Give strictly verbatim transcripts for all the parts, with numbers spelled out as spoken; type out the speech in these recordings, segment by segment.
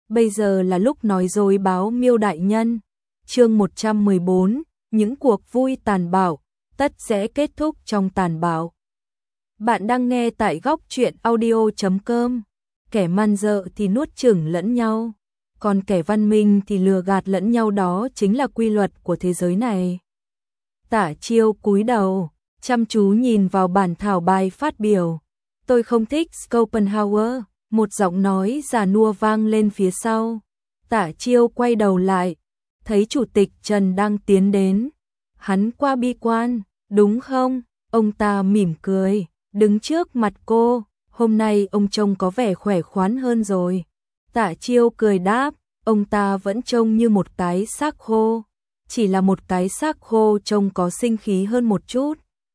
Bây giờ là lúc nói dối báo Miêu đại nhân. Chương một trăm mười bốn, những cuộc vui tàn bạo, tất sẽ kết thúc trong tàn bạo. Bạn đang nghe tại góc truyện audio chấm com. Kẻ man dợ thì nuốt chửng lẫn nhau, còn kẻ văn minh thì lừa gạt lẫn nhau, đó chính là quy luật của thế giới này. Tả Chiêu cúi đầu, chăm chú nhìn vào bản thảo bài phát biểu. Tôi không thích Schopenhauer, một giọng nói già nua vang lên phía sau. Tả Chiêu quay đầu lại, thấy Chủ tịch Trần đang tiến đến. Hắn quá bi quan, đúng không? Ông ta mỉm cười, đứng trước mặt cô. Hôm nay ông trông có vẻ khỏe khoắn hơn rồi. Tả Chiêu cười đáp, ông ta vẫn trông như một cái xác khô. Chỉ là một cái xác khô trông có sinh khí hơn một chút.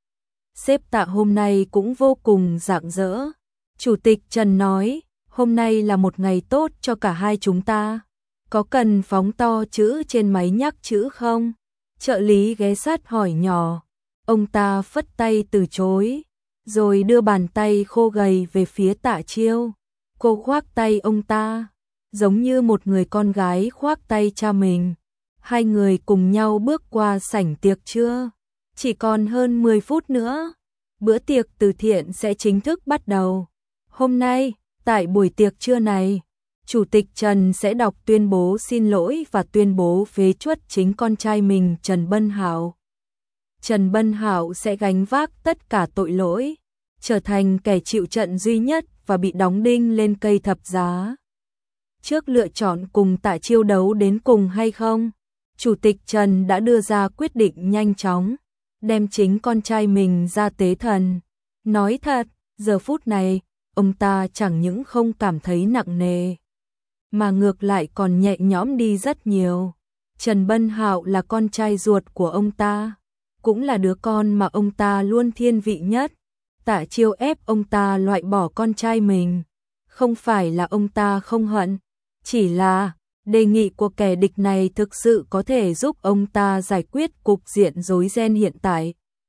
Sếp Tạ hôm nay cũng vô cùng rạng rỡ. Chủ tịch Trần nói, hôm nay là một ngày tốt cho cả hai chúng ta. Có cần phóng to chữ trên máy nhắc chữ không? Trợ lý ghé sát hỏi nhỏ. Ông ta phất tay từ chối, rồi đưa bàn tay khô gầy về phía Tạ Chiêu. Cô khoác tay ông ta, giống như một người con gái khoác tay cha mình. Hai người cùng nhau bước qua sảnh tiệc trưa. Chỉ còn hơn mười phút nữa, bữa tiệc từ thiện sẽ chính thức bắt đầu. Hôm nay, tại buổi tiệc trưa này, Chủ tịch Trần sẽ đọc tuyên bố xin lỗi và tuyên bố phế truất chính con trai mình, Trần Bân Hạo. Trần Bân Hạo sẽ gánh vác tất cả tội lỗi, trở thành kẻ chịu trận duy nhất và bị đóng đinh lên cây thập giá. Trước lựa chọn cùng Tạ Chiêu đấu đến cùng hay không, Chủ tịch Trần đã đưa ra quyết định nhanh chóng, đem chính con trai mình ra tế thần. Nói thật, giờ phút này, ông ta chẳng những không cảm thấy nặng nề, mà ngược lại còn nhẹ nhõm đi rất nhiều. Trần Bân Hạo là con trai ruột của ông ta, cũng là đứa con mà ông ta luôn thiên vị nhất. Tạ Chiêu ép ông ta loại bỏ con trai mình, không phải là ông ta không hận, chỉ là đề nghị của kẻ địch này thực sự có thể giúp ông ta giải quyết cục diện rối ren hiện tại.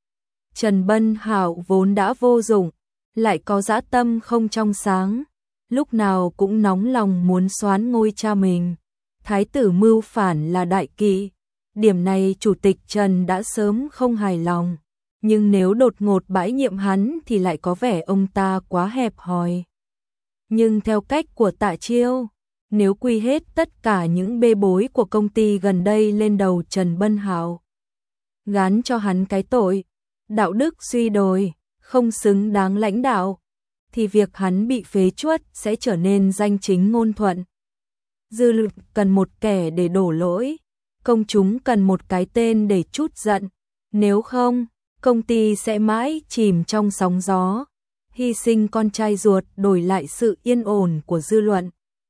Trần Bân Hạo vốn đã vô dụng, lại có dã tâm không trong sáng, lúc nào cũng nóng lòng muốn soán ngôi cha mình. Thái tử mưu phản là đại kỵ, điểm này Chủ tịch Trần đã sớm không hài lòng, nhưng nếu đột ngột bãi nhiệm hắn thì lại có vẻ ông ta quá hẹp hòi. Nhưng theo cách của Tạ Chiêu, nếu quy hết tất cả những bê bối của công ty gần đây lên đầu Trần Bân Hạo, gán cho hắn cái tội đạo đức suy đồi, không xứng đáng lãnh đạo, thì việc hắn bị phế truất sẽ trở nên danh chính ngôn thuận. Dư luận cần một kẻ để đổ lỗi, công chúng cần một cái tên để trút giận, nếu không, công ty sẽ mãi chìm trong sóng gió, hy sinh con trai ruột đổi lại sự yên ổn của dư luận.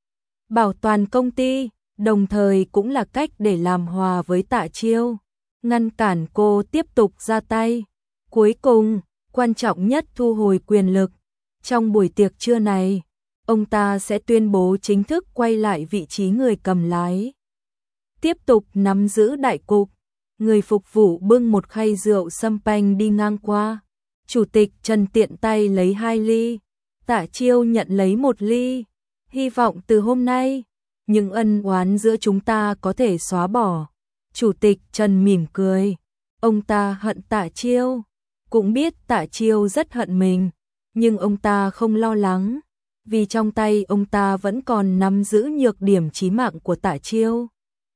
Bảo toàn công ty, đồng thời cũng là cách để làm hòa với Tạ Chiêu, ngăn cản cô tiếp tục ra tay. Cuối cùng, quan trọng nhất thu hồi quyền lực. Trong buổi tiệc trưa này, ông ta sẽ tuyên bố chính thức quay lại vị trí người cầm lái, tiếp tục nắm giữ đại cục. Người phục vụ bưng một khay rượu champagne đi ngang qua. Chủ tịch Trần tiện tay lấy hai ly, Tạ Chiêu nhận lấy một ly. Hy vọng từ hôm nay, những ân oán giữa chúng ta có thể xóa bỏ. Chủ tịch Trần mỉm cười, ông ta hận Tạ Chiêu, cũng biết Tạ Chiêu rất hận mình, nhưng ông ta không lo lắng, vì trong tay ông ta vẫn còn nắm giữ nhược điểm chí mạng của Tạ Chiêu.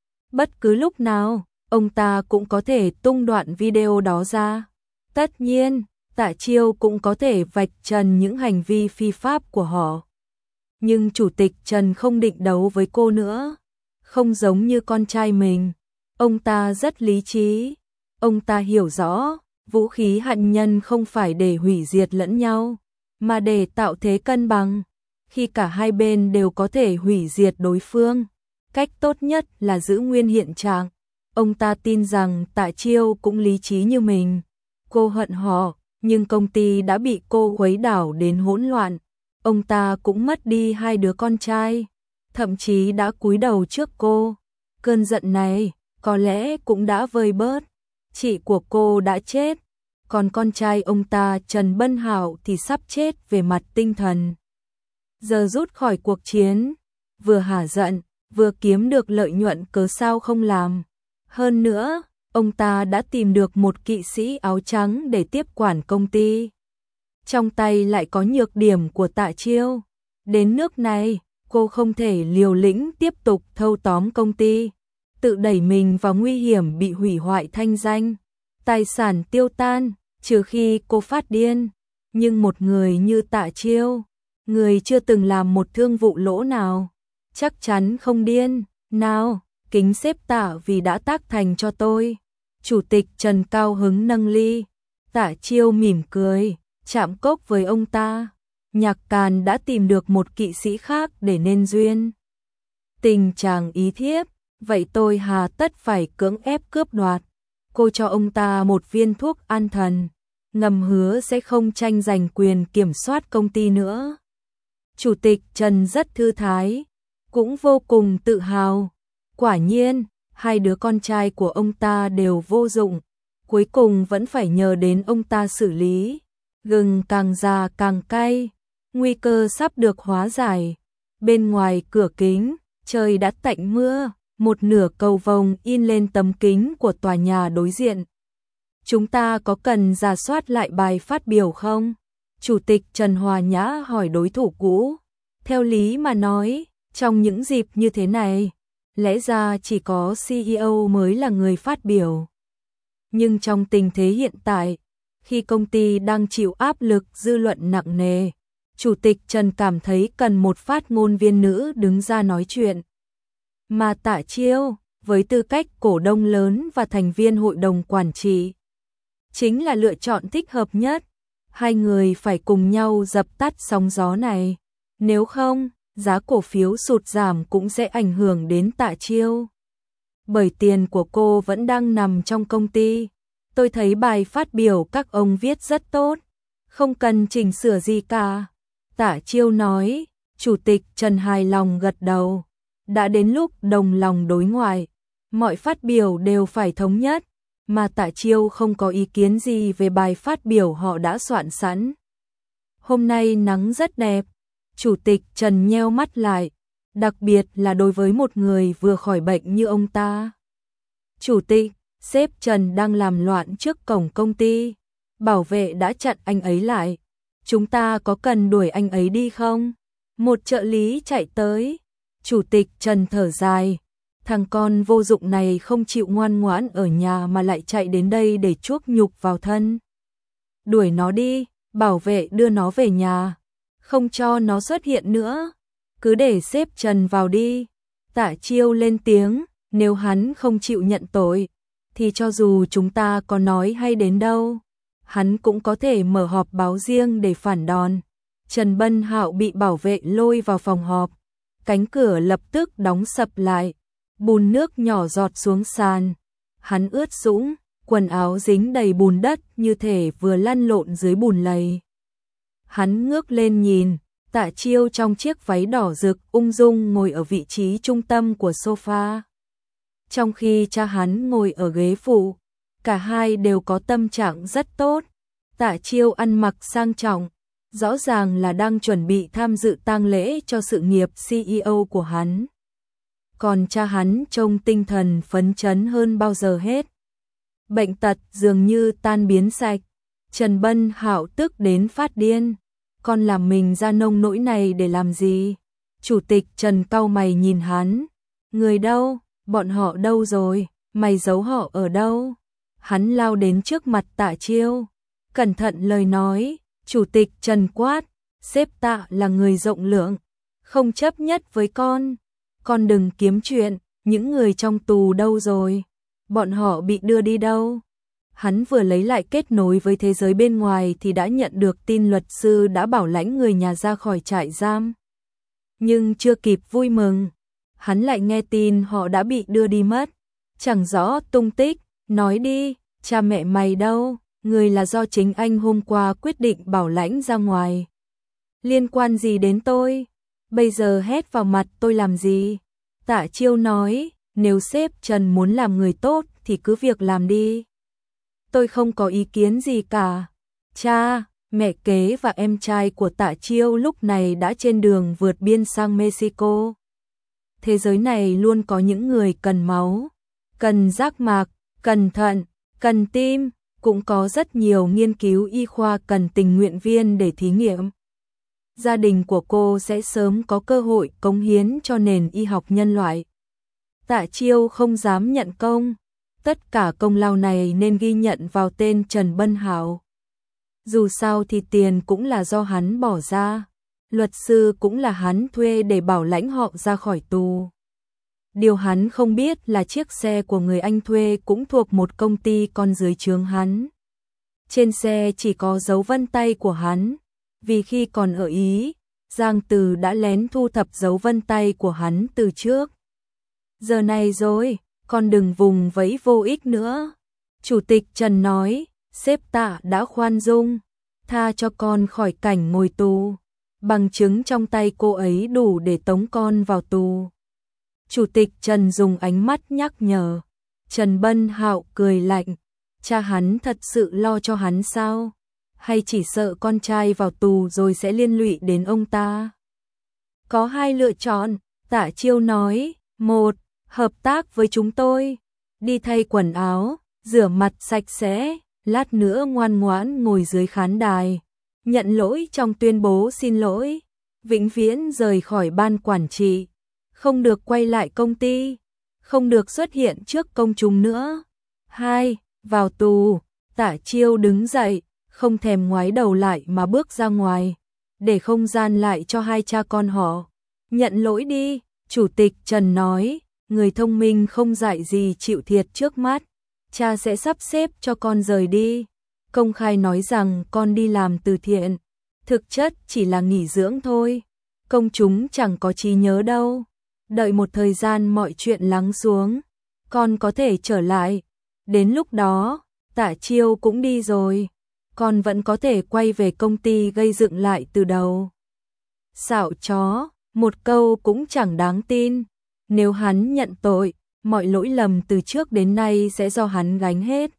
Bất cứ lúc nào, ông ta cũng có thể tung đoạn video đó ra. Tất nhiên, Tạ Chiêu cũng có thể vạch trần những hành vi phi pháp của họ. Nhưng Chủ tịch Trần không định đấu với cô nữa. Không giống như con trai mình, ông ta rất lý trí. Ông ta hiểu rõ, vũ khí hạt nhân không phải để hủy diệt lẫn nhau, mà để tạo thế cân bằng. Khi cả hai bên đều có thể hủy diệt đối phương, cách tốt nhất là giữ nguyên hiện trạng. Ông ta tin rằng Tạ Chiêu cũng lý trí như mình. Cô hận họ, nhưng công ty đã bị cô khuấy đảo đến hỗn loạn. Ông ta cũng mất đi hai đứa con trai, thậm chí đã cúi đầu trước cô. Cơn giận này có lẽ cũng đã vơi bớt. Chị của cô đã chết, còn con trai ông ta Trần Bân Hạo thì sắp chết về mặt tinh thần. Giờ rút khỏi cuộc chiến, vừa hả giận, vừa kiếm được lợi nhuận cớ sao không làm. Hơn nữa, ông ta đã tìm được một kỵ sĩ áo trắng để tiếp quản công ty. Trong tay lại có nhược điểm của Tạ Chiêu. Đến nước này, cô không thể liều lĩnh tiếp tục thâu tóm công ty, tự đẩy mình vào nguy hiểm bị hủy hoại thanh danh, tài sản tiêu tan, trừ khi cô phát điên. Nhưng một người như Tạ Chiêu, người chưa từng làm một thương vụ lỗ nào, chắc chắn không điên. Nào, kính xếp Tạ vì đã tác thành cho tôi. Chủ tịch Trần cao hứng nâng ly. Tạ Chiêu mỉm cười, chạm cốc với ông ta. Nhạc Càn đã tìm được một kỵ sĩ khác để nên duyên. Tình chàng ý thiếp, vậy tôi hà tất phải cưỡng ép cướp đoạt. Cô cho ông ta một viên thuốc an thần, ngầm hứa sẽ không tranh giành quyền kiểm soát công ty nữa. Chủ tịch Trần rất thư thái, cũng vô cùng tự hào. Quả nhiên, hai đứa con trai của ông ta đều vô dụng, cuối cùng vẫn phải nhờ đến ông ta xử lý. Gừng càng già càng cay, nguy cơ sắp được hóa giải. Bên ngoài cửa kính, trời đã tạnh mưa, một nửa cầu vồng in lên tấm kính của tòa nhà đối diện. Chúng ta có cần rà soát lại bài phát biểu không? Chủ tịch Trần Hòa Nhã hỏi đối thủ cũ. Theo lý mà nói, trong những dịp như thế này, lẽ ra chỉ có xê e ô mới là người phát biểu. Nhưng trong tình thế hiện tại, khi công ty đang chịu áp lực dư luận nặng nề, Chủ tịch Trần cảm thấy cần một phát ngôn viên nữ đứng ra nói chuyện. Mà Tạ Chiêu, với tư cách cổ đông lớn và thành viên hội đồng quản trị, chính là lựa chọn thích hợp nhất. Hai người phải cùng nhau dập tắt sóng gió này. Nếu không, giá cổ phiếu sụt giảm cũng sẽ ảnh hưởng đến Tạ Chiêu. Bởi tiền của cô vẫn đang nằm trong công ty. Tôi thấy bài phát biểu các ông viết rất tốt, không cần chỉnh sửa gì cả. Tạ Chiêu nói. Chủ tịch Trần hài lòng gật đầu. Đã đến lúc đồng lòng đối ngoại, mọi phát biểu đều phải thống nhất, mà Tạ Chiêu không có ý kiến gì về bài phát biểu họ đã soạn sẵn. Hôm nay nắng rất đẹp. Chủ tịch Trần nheo mắt lại, đặc biệt là đối với một người vừa khỏi bệnh như ông ta. Chủ tịch, sếp Trần đang làm loạn trước cổng công ty, bảo vệ đã chặn anh ấy lại. Chúng ta có cần đuổi anh ấy đi không? Một trợ lý chạy tới. Chủ tịch Trần thở dài, thằng con vô dụng này không chịu ngoan ngoãn ở nhà mà lại chạy đến đây để chuốc nhục vào thân. Đuổi nó đi, bảo vệ đưa nó về nhà, không cho nó xuất hiện nữa. Cứ để sếp Trần vào đi. Tạ Chiêu lên tiếng, nếu hắn không chịu nhận tội, thì cho dù chúng ta có nói hay đến đâu, hắn cũng có thể mở họp báo riêng để phản đòn. Trần Bân Hạo bị bảo vệ lôi vào phòng họp. Cánh cửa lập tức đóng sập lại, bùn nước nhỏ giọt xuống sàn. Hắn ướt sũng, quần áo dính đầy bùn đất như thể vừa lăn lộn dưới bùn lầy. Hắn ngước lên nhìn, Tạ Chiêu trong chiếc váy đỏ rực ung dung ngồi ở vị trí trung tâm của sofa. Trong khi cha hắn ngồi ở ghế phụ, cả hai đều có tâm trạng rất tốt. Tạ Chiêu ăn mặc sang trọng, rõ ràng là đang chuẩn bị tham dự tang lễ cho sự nghiệp xê e ô của hắn. Còn cha hắn trông tinh thần phấn chấn hơn bao giờ hết. Bệnh tật dường như tan biến sạch. Trần Bân Hạo tức đến phát điên. Con làm mình ra nông nỗi này để làm gì? Chủ tịch Trần cau mày nhìn hắn. Người đâu? Bọn họ đâu rồi? Mày giấu họ ở đâu? Hắn lao đến trước mặt Tạ Chiêu. Cẩn thận lời nói. Chủ tịch Trần quát, sếp Tạ là người rộng lượng, không chấp nhất với con. Con đừng kiếm chuyện, những người trong tù đâu rồi? Bọn họ bị đưa đi đâu? Hắn vừa lấy lại kết nối với thế giới bên ngoài thì đã nhận được tin luật sư đã bảo lãnh người nhà ra khỏi trại giam. Nhưng chưa kịp vui mừng, hắn lại nghe tin họ đã bị đưa đi mất. Chẳng rõ tung tích, nói đi, cha mẹ mày đâu? Người là do chính anh hôm qua quyết định bảo lãnh ra ngoài. Liên quan gì đến tôi? Bây giờ hét vào mặt tôi làm gì? Tạ Chiêu nói, nếu sếp Trần muốn làm người tốt thì cứ việc làm đi. Tôi không có ý kiến gì cả. Cha, mẹ kế và em trai của Tạ Chiêu lúc này đã trên đường vượt biên sang Mexico. thế giới này luôn có những người cần máu, cần giác mạc, cần thận, cần tim, cũng có rất nhiều nghiên cứu y khoa cần tình nguyện viên để thí nghiệm. Gia đình của cô sẽ sớm có cơ hội cống hiến cho nền y học nhân loại. Tạ Chiêu không dám nhận công, tất cả công lao này nên ghi nhận vào tên Trần Bân Hạo. Dù sao thì tiền cũng là do hắn bỏ ra, luật sư cũng là hắn thuê để bảo lãnh họ ra khỏi tù. Điều hắn không biết là chiếc xe của người anh thuê cũng thuộc một công ty con dưới trướng hắn. Trên xe chỉ có dấu vân tay của hắn, vì khi còn ở Ý, Giang Từ đã lén thu thập dấu vân tay của hắn từ trước. Giờ này rồi, con đừng vùng vẫy vô ích nữa. Chủ tịch Trần nói, sếp Tạ đã khoan dung, tha cho con khỏi cảnh ngồi tù. Bằng chứng trong tay cô ấy đủ để tống con vào tù. Chủ tịch Trần dùng ánh mắt nhắc nhở. Trần Bân Hạo cười lạnh, cha hắn thật sự lo cho hắn sao? Hay chỉ sợ con trai vào tù rồi sẽ liên lụy đến ông ta? Có hai lựa chọn, Tạ Chiêu nói. Một, hợp tác với chúng tôi, đi thay quần áo, rửa mặt sạch sẽ, lát nữa ngoan ngoãn ngồi dưới khán đài, nhận lỗi trong tuyên bố xin lỗi, vĩnh viễn rời khỏi ban quản trị, không được quay lại công ty, không được xuất hiện trước công chúng nữa. Hai, vào tù. Tạ Chiêu đứng dậy, không thèm ngoái đầu lại mà bước ra ngoài, để không gian lại cho hai cha con họ. Nhận lỗi đi, Chủ tịch Trần nói, người thông minh không dạy gì chịu thiệt trước mắt, cha sẽ sắp xếp cho con rời đi. Công khai nói rằng con đi làm từ thiện, thực chất chỉ là nghỉ dưỡng thôi, công chúng chẳng có trí nhớ đâu. Đợi một thời gian mọi chuyện lắng xuống, con có thể trở lại. Đến lúc đó, Tạ Chiêu cũng đi rồi, con vẫn có thể quay về công ty gây dựng lại từ đầu. Xạo chó, một câu cũng chẳng đáng tin. Nếu hắn nhận tội, mọi lỗi lầm từ trước đến nay sẽ do hắn gánh hết.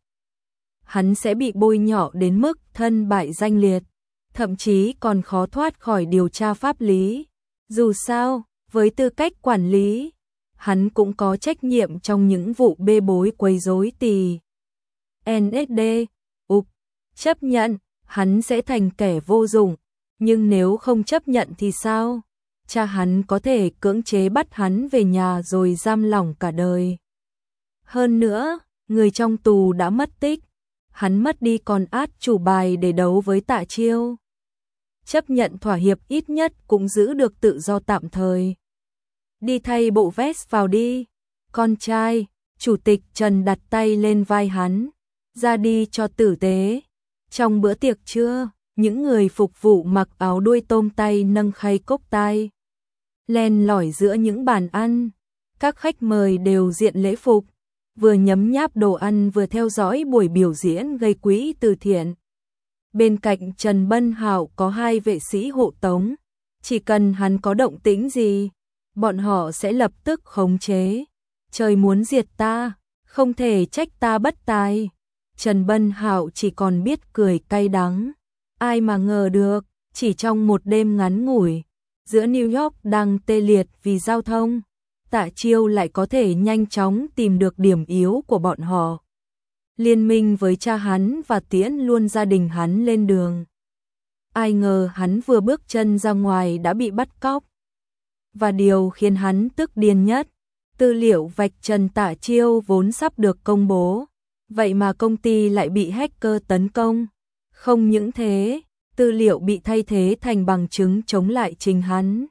Hắn sẽ bị bôi nhọ đến mức thân bại danh liệt, thậm chí còn khó thoát khỏi điều tra pháp lý. Dù sao, với tư cách quản lý, hắn cũng có trách nhiệm trong những vụ bê bối quấy rối tì. en ét đê, ục, chấp nhận, hắn sẽ thành kẻ vô dụng, nhưng nếu không chấp nhận thì sao? Cha hắn có thể cưỡng chế bắt hắn về nhà rồi giam lỏng cả đời. Hơn nữa, người trong tù đã mất tích, hắn mất đi con át chủ bài để đấu với Tạ Chiêu. Chấp nhận thỏa hiệp ít nhất cũng giữ được tự do tạm thời. Đi thay bộ vest vào đi, con trai. Chủ tịch Trần đặt tay lên vai hắn, ra đi cho tử tế. Trong bữa tiệc trưa, những người phục vụ mặc áo đuôi tôm tay nâng khay cốc tai, len lỏi giữa những bàn ăn. Các khách mời đều diện lễ phục, vừa nhấm nháp đồ ăn vừa theo dõi buổi biểu diễn gây quỹ từ thiện. Bên cạnh Trần Bân Hạo có hai vệ sĩ hộ tống, chỉ cần hắn có động tĩnh gì, bọn họ sẽ lập tức khống chế. Trời muốn diệt ta, không thể trách ta bất tài. Trần Bân Hạo chỉ còn biết cười cay đắng. Ai mà ngờ được, chỉ trong một đêm ngắn ngủi, giữa New York đang tê liệt vì giao thông, Tạ Chiêu lại có thể nhanh chóng tìm được điểm yếu của bọn họ. Liên minh với cha hắn và tiễn luôn gia đình hắn lên đường. Ai ngờ hắn vừa bước chân ra ngoài đã bị bắt cóc. Và điều khiến hắn tức điên nhất, tư liệu vạch trần Tạ Chiêu vốn sắp được công bố, vậy mà công ty lại bị hacker tấn công. Không những thế, tư liệu bị thay thế thành bằng chứng chống lại chính hắn.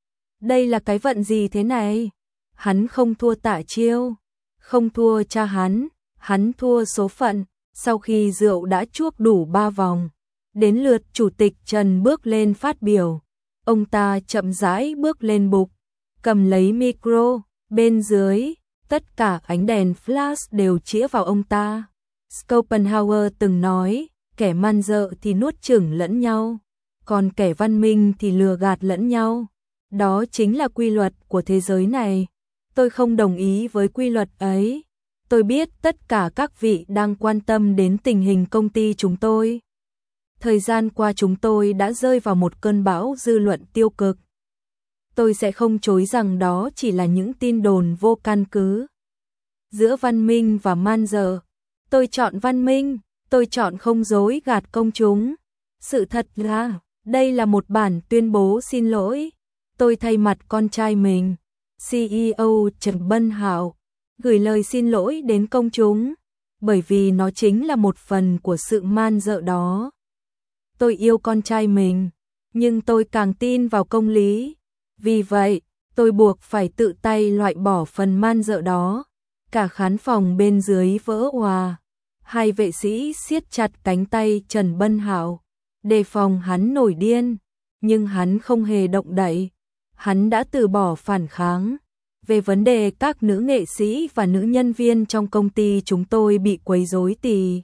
Đây là cái vận gì thế này? Hắn không thua Tạ Chiêu, không thua cha hắn, hắn thua số phận. Sau khi rượu đã chuốc đủ ba vòng, đến lượt Chủ tịch Trần bước lên phát biểu. Ông ta chậm rãi bước lên bục, cầm lấy micro, bên dưới, tất cả ánh đèn flash đều chĩa vào ông ta. Schopenhauer từng nói, kẻ man dợ thì nuốt chửng lẫn nhau, còn kẻ văn minh thì lừa gạt lẫn nhau. Đó chính là quy luật của thế giới này. Tôi không đồng ý với quy luật ấy. Tôi biết tất cả các vị đang quan tâm đến tình hình công ty chúng tôi. Thời gian qua chúng tôi đã rơi vào một cơn bão dư luận tiêu cực. tôi sẽ không chối rằng đó chỉ là những tin đồn vô căn cứ. Giữa văn minh và man dợ, tôi chọn văn minh, tôi chọn không dối gạt công chúng. Sự thật là, đây là một bản tuyên bố xin lỗi. Tôi thay mặt con trai mình, xê e ô Trần Bân Hạo, gửi lời xin lỗi đến công chúng, bởi vì nó chính là một phần của sự man dợ đó. Tôi yêu con trai mình, nhưng tôi càng tin vào công lý. Vì vậy, tôi buộc phải tự tay loại bỏ phần man dợ đó. Cả khán phòng bên dưới vỡ òa. Hai vệ sĩ siết chặt cánh tay Trần Bân Hạo, đề phòng hắn nổi điên, nhưng hắn không hề động đậy. Hắn đã từ bỏ phản kháng. Về vấn đề các nữ nghệ sĩ và nữ nhân viên trong công ty chúng tôi bị quấy rối thì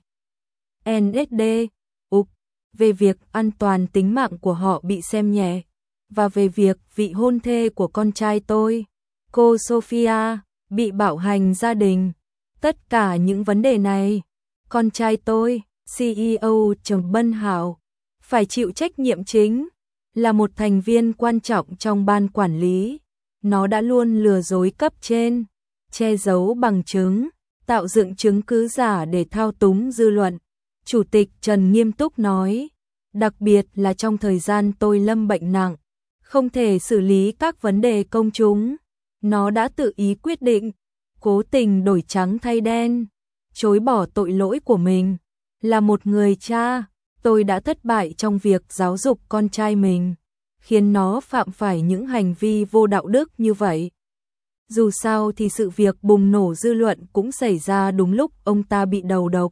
en ét đê, ục, về việc an toàn tính mạng của họ bị xem nhẹ, và về việc vị hôn thê của con trai tôi, cô Sophia, bị bạo hành gia đình. Tất cả những vấn đề này, con trai tôi, xê e ô Trần Bân Hạo, phải chịu trách nhiệm chính, là một thành viên quan trọng trong ban quản lý. Nó đã luôn lừa dối cấp trên, che giấu bằng chứng, tạo dựng chứng cứ giả để thao túng dư luận. Chủ tịch Trần nghiêm túc nói, đặc biệt là trong thời gian tôi lâm bệnh nặng, không thể xử lý các vấn đề công chúng. Nó đã tự ý quyết định, cố tình đổi trắng thay đen, chối bỏ tội lỗi của mình. Là một người cha, tôi đã thất bại trong việc giáo dục con trai mình, khiến nó phạm phải những hành vi vô đạo đức như vậy. Dù sao thì sự việc bùng nổ dư luận cũng xảy ra đúng lúc ông ta bị đầu độc.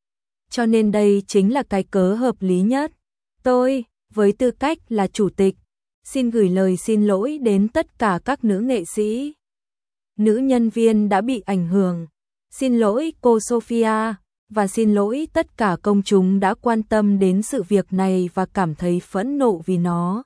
Cho nên đây chính là cái cớ hợp lý nhất. Tôi, với tư cách là chủ tịch, xin gửi lời xin lỗi đến tất cả các nữ nghệ sĩ, nữ nhân viên đã bị ảnh hưởng. Xin lỗi cô Sophia, và xin lỗi tất cả công chúng đã quan tâm đến sự việc này và cảm thấy phẫn nộ vì nó.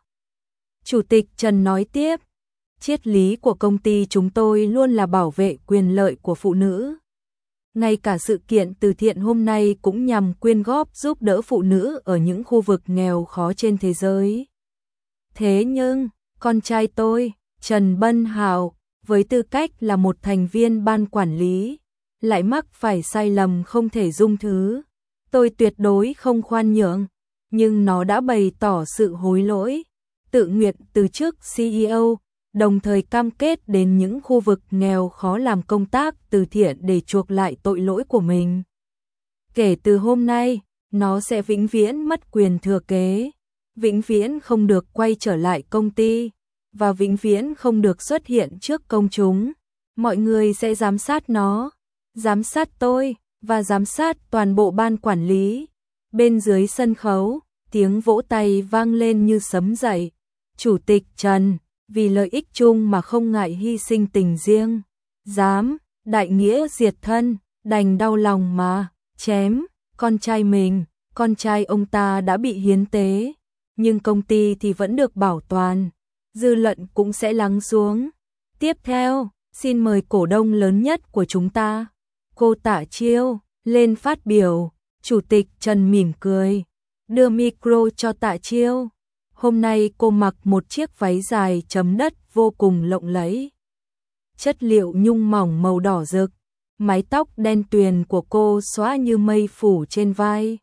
Chủ tịch Trần nói tiếp, triết lý của công ty chúng tôi luôn là bảo vệ quyền lợi của phụ nữ. Ngay cả sự kiện từ thiện hôm nay cũng nhằm quyên góp giúp đỡ phụ nữ ở những khu vực nghèo khó trên thế giới. Thế nhưng, con trai tôi, Trần Bân Hạo, với tư cách là một thành viên ban quản lý, lại mắc phải sai lầm không thể dung thứ. Tôi tuyệt đối không khoan nhượng, nhưng nó đã bày tỏ sự hối lỗi, tự nguyện từ chức xê e ô, đồng thời cam kết đến những khu vực nghèo khó làm công tác từ thiện để chuộc lại tội lỗi của mình. Kể từ hôm nay, nó sẽ vĩnh viễn mất quyền thừa kế, vĩnh viễn không được quay trở lại công ty, và vĩnh viễn không được xuất hiện trước công chúng. Mọi người sẽ giám sát nó, giám sát tôi, và giám sát toàn bộ ban quản lý. Bên dưới sân khấu, tiếng vỗ tay vang lên như sấm dậy. Chủ tịch Trần, vì lợi ích chung mà không ngại hy sinh tình riêng. Dám, đại nghĩa diệt thân, đành đau lòng mà, chém, con trai mình, con trai ông ta đã bị hiến tế. Nhưng công ty thì vẫn được bảo toàn, dư luận cũng sẽ lắng xuống. Tiếp theo, xin mời cổ đông lớn nhất của chúng ta, cô Tạ Chiêu, lên phát biểu. Chủ tịch Trần mỉm cười, đưa micro cho Tạ Chiêu. Hôm nay cô mặc một chiếc váy dài chấm đất vô cùng lộng lẫy. Chất liệu nhung mỏng màu đỏ rực, mái tóc đen tuyền của cô xõa như mây phủ trên vai.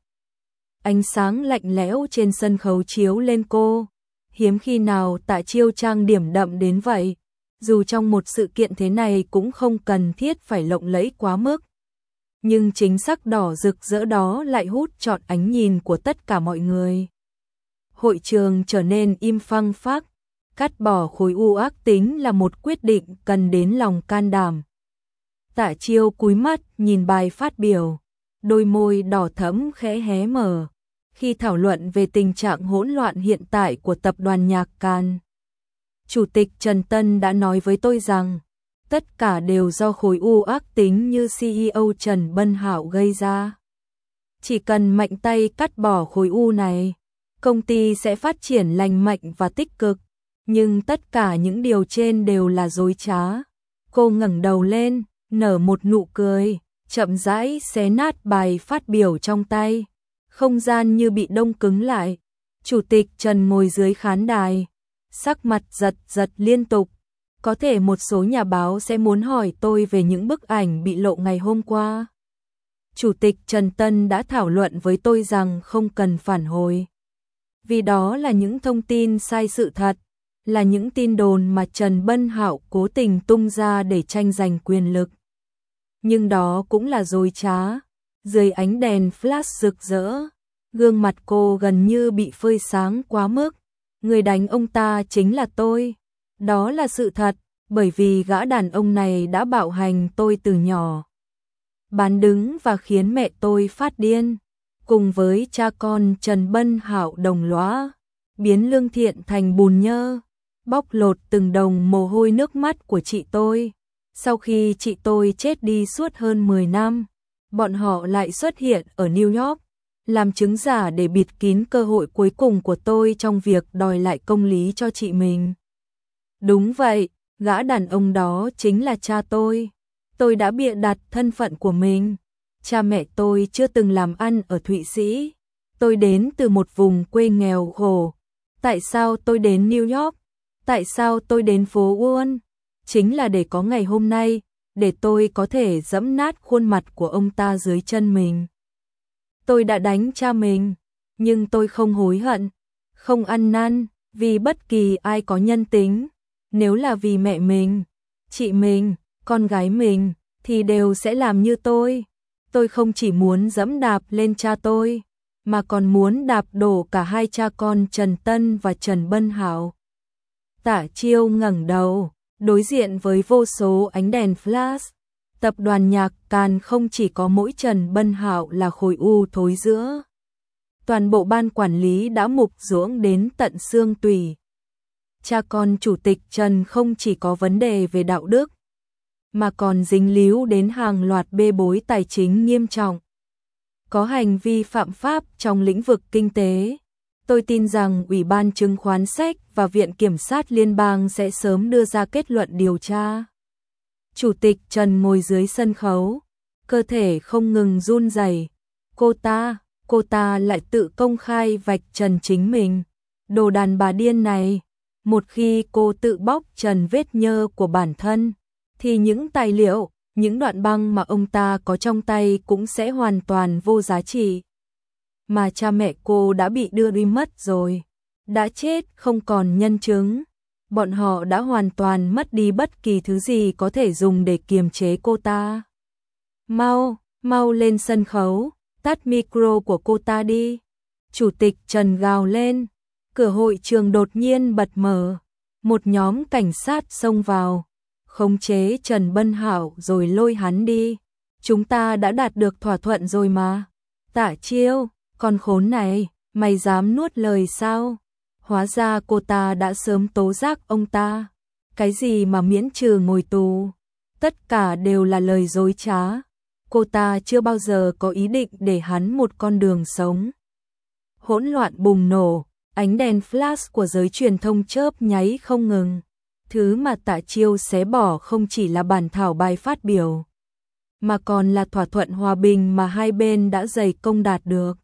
Ánh sáng lạnh lẽo trên sân khấu chiếu lên cô. Hiếm khi nào Tạ Chiêu trang điểm đậm đến vậy. Dù trong một sự kiện thế này cũng không cần thiết phải lộng lẫy quá mức. Nhưng chính sắc đỏ rực rỡ đó lại hút trọn ánh nhìn của tất cả mọi người. Hội trường trở nên im phăng phắc. Cắt bỏ khối u ác tính là một quyết định cần đến lòng can đảm. Tạ Chiêu cúi mắt nhìn bài phát biểu, đôi môi đỏ thẫm khẽ hé mở, khi thảo luận về tình trạng hỗn loạn hiện tại của tập đoàn nhạc Can. Chủ tịch Trần Tân đã nói với tôi rằng, tất cả đều do khối u ác tính như xê e ô Trần Bân Hạo gây ra. Chỉ cần mạnh tay cắt bỏ khối u này, công ty sẽ phát triển lành mạnh và tích cực. Nhưng tất cả những điều trên đều là dối trá. Cô ngẩng đầu lên, nở một nụ cười, chậm rãi xé nát bài phát biểu trong tay. Không gian như bị đông cứng lại. Chủ tịch Trần ngồi dưới khán đài, sắc mặt giật giật liên tục. Có thể một số nhà báo sẽ muốn hỏi tôi về những bức ảnh bị lộ ngày hôm qua. Chủ tịch Trần Tân đã thảo luận với tôi rằng không cần phản hồi. Vì đó là những thông tin sai sự thật, là những tin đồn mà Trần Bân Hạo cố tình tung ra để tranh giành quyền lực. Nhưng đó cũng là dối trá. Dưới ánh đèn flash rực rỡ, gương mặt cô gần như bị phơi sáng quá mức. Người đánh ông ta chính là tôi. Đó là sự thật, bởi vì gã đàn ông này đã bạo hành tôi từ nhỏ. Bán đứng và khiến mẹ tôi phát điên. Cùng với cha con Trần Bân Hạo đồng lõa, biến Lương Thiện thành bùn nhơ, bóc lột từng đồng mồ hôi nước mắt của chị tôi. Sau khi chị tôi chết đi suốt hơn mười năm, bọn họ lại xuất hiện ở New York, làm chứng giả để bịt kín cơ hội cuối cùng của tôi trong việc đòi lại công lý cho chị mình. Đúng vậy, gã đàn ông đó chính là cha tôi. Tôi đã bịa đặt thân phận của mình. Cha mẹ tôi chưa từng làm ăn ở Thụy Sĩ. Tôi đến từ một vùng quê nghèo khổ. Tại sao tôi đến New York? Tại sao tôi đến phố Wall? Chính là để có ngày hôm nay, để tôi có thể giẫm nát khuôn mặt của ông ta dưới chân mình. Tôi đã đánh cha mình, nhưng tôi không hối hận, không ăn năn, vì bất kỳ ai có nhân tính. Nếu là vì mẹ mình, chị mình, con gái mình, thì đều sẽ làm như tôi. Tôi không chỉ muốn giẫm đạp lên cha tôi, mà còn muốn đạp đổ cả hai cha con Trần Tân và Trần Bân Hạo. Tả Chiêu ngẩng đầu, đối diện với vô số ánh đèn flash. Tập đoàn nhạc Càn không chỉ có mỗi Trần Bân Hạo là khối u thối giữa. Toàn bộ ban quản lý đã mục ruỗng đến tận xương tủy. Cha con chủ tịch Trần không chỉ có vấn đề về đạo đức, mà còn dính líu đến hàng loạt bê bối tài chính nghiêm trọng. Có hành vi phạm pháp trong lĩnh vực kinh tế. Tôi tin rằng Ủy ban Chứng khoán Séc và Viện Kiểm sát Liên bang sẽ sớm đưa ra kết luận điều tra. Chủ tịch Trần ngồi dưới sân khấu, cơ thể không ngừng run rẩy. Cô ta, cô ta lại tự công khai vạch trần chính mình. Đồ đàn bà điên này, một khi cô tự bóc trần vết nhơ của bản thân, thì những tài liệu, những đoạn băng mà ông ta có trong tay cũng sẽ hoàn toàn vô giá trị. Mà cha mẹ cô đã bị đưa đi mất rồi, đã chết không còn nhân chứng. Bọn họ đã hoàn toàn mất đi bất kỳ thứ gì có thể dùng để kiềm chế cô ta. Mau, mau lên sân khấu, tắt micro của cô ta đi. Chủ tịch Trần gào lên, cửa hội trường đột nhiên bật mở. Một nhóm cảnh sát xông vào, khống chế Trần Bân Hạo rồi lôi hắn đi. Chúng ta đã đạt được thỏa thuận rồi mà. Tả Chiêu, con khốn này, mày dám nuốt lời sao? Hóa ra cô ta đã sớm tố giác ông ta. Cái gì mà miễn trừ ngồi tù? Tất cả đều là lời dối trá. Cô ta chưa bao giờ có ý định để hắn một con đường sống. Hỗn loạn bùng nổ, ánh đèn flash của giới truyền thông chớp nháy không ngừng. Thứ mà Tả Chiêu xé bỏ không chỉ là bản thảo bài phát biểu, mà còn là thỏa thuận hòa bình mà hai bên đã dày công đạt được.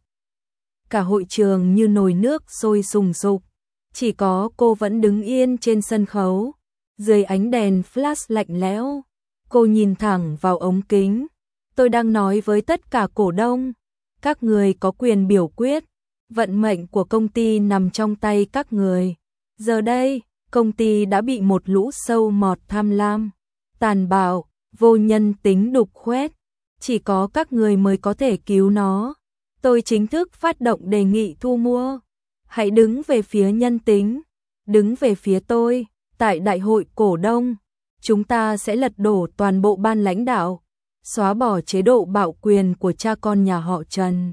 Cả hội trường như nồi nước sôi sùng sục. Chỉ có cô vẫn đứng yên trên sân khấu, dưới ánh đèn flash lạnh lẽo. Cô nhìn thẳng vào ống kính. Tôi đang nói với tất cả cổ đông, các người có quyền biểu quyết. Vận mệnh của công ty nằm trong tay các người. Giờ đây, công ty đã bị một lũ sâu mọt tham lam, tàn bạo, vô nhân tính đục khoét. Chỉ có các người mới có thể cứu nó. Tôi chính thức phát động đề nghị thu mua. Hãy đứng về phía nhân tính, đứng về phía tôi. Tại đại hội cổ đông, chúng ta sẽ lật đổ toàn bộ ban lãnh đạo, xóa bỏ chế độ bạo quyền của cha con nhà họ Trần.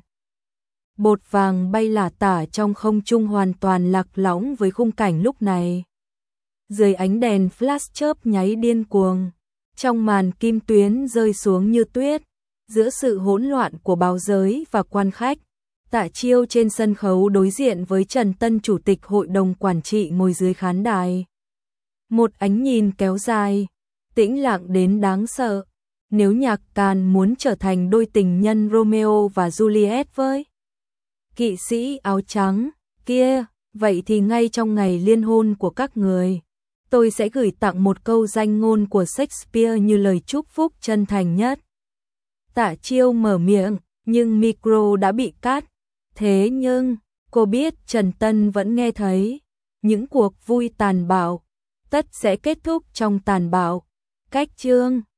Bột vàng bay lả tả trong không trung, hoàn toàn lạc lõng với khung cảnh lúc này. Dưới ánh đèn flash chớp nháy điên cuồng, trong màn kim tuyến rơi xuống như tuyết, giữa sự hỗn loạn của báo giới và quan khách, Tả Chiêu trên sân khấu đối diện với Trần Tân, chủ tịch hội đồng quản trị ngồi dưới khán đài. Một ánh nhìn kéo dài, tĩnh lặng đến đáng sợ. Nếu nhạc Càn muốn trở thành đôi tình nhân Romeo và Juliet với kỵ sĩ áo trắng kia, Vậy thì ngay trong ngày liên hôn của các người, tôi sẽ gửi tặng một câu danh ngôn của Shakespeare như lời chúc phúc chân thành nhất. Tạ Chiêu mở miệng, nhưng micro đã bị cắt. Thế nhưng, cô biết Trần Tân vẫn nghe thấy. Những cuộc vui tàn bạo, tất sẽ kết thúc trong tàn bạo. Cách chương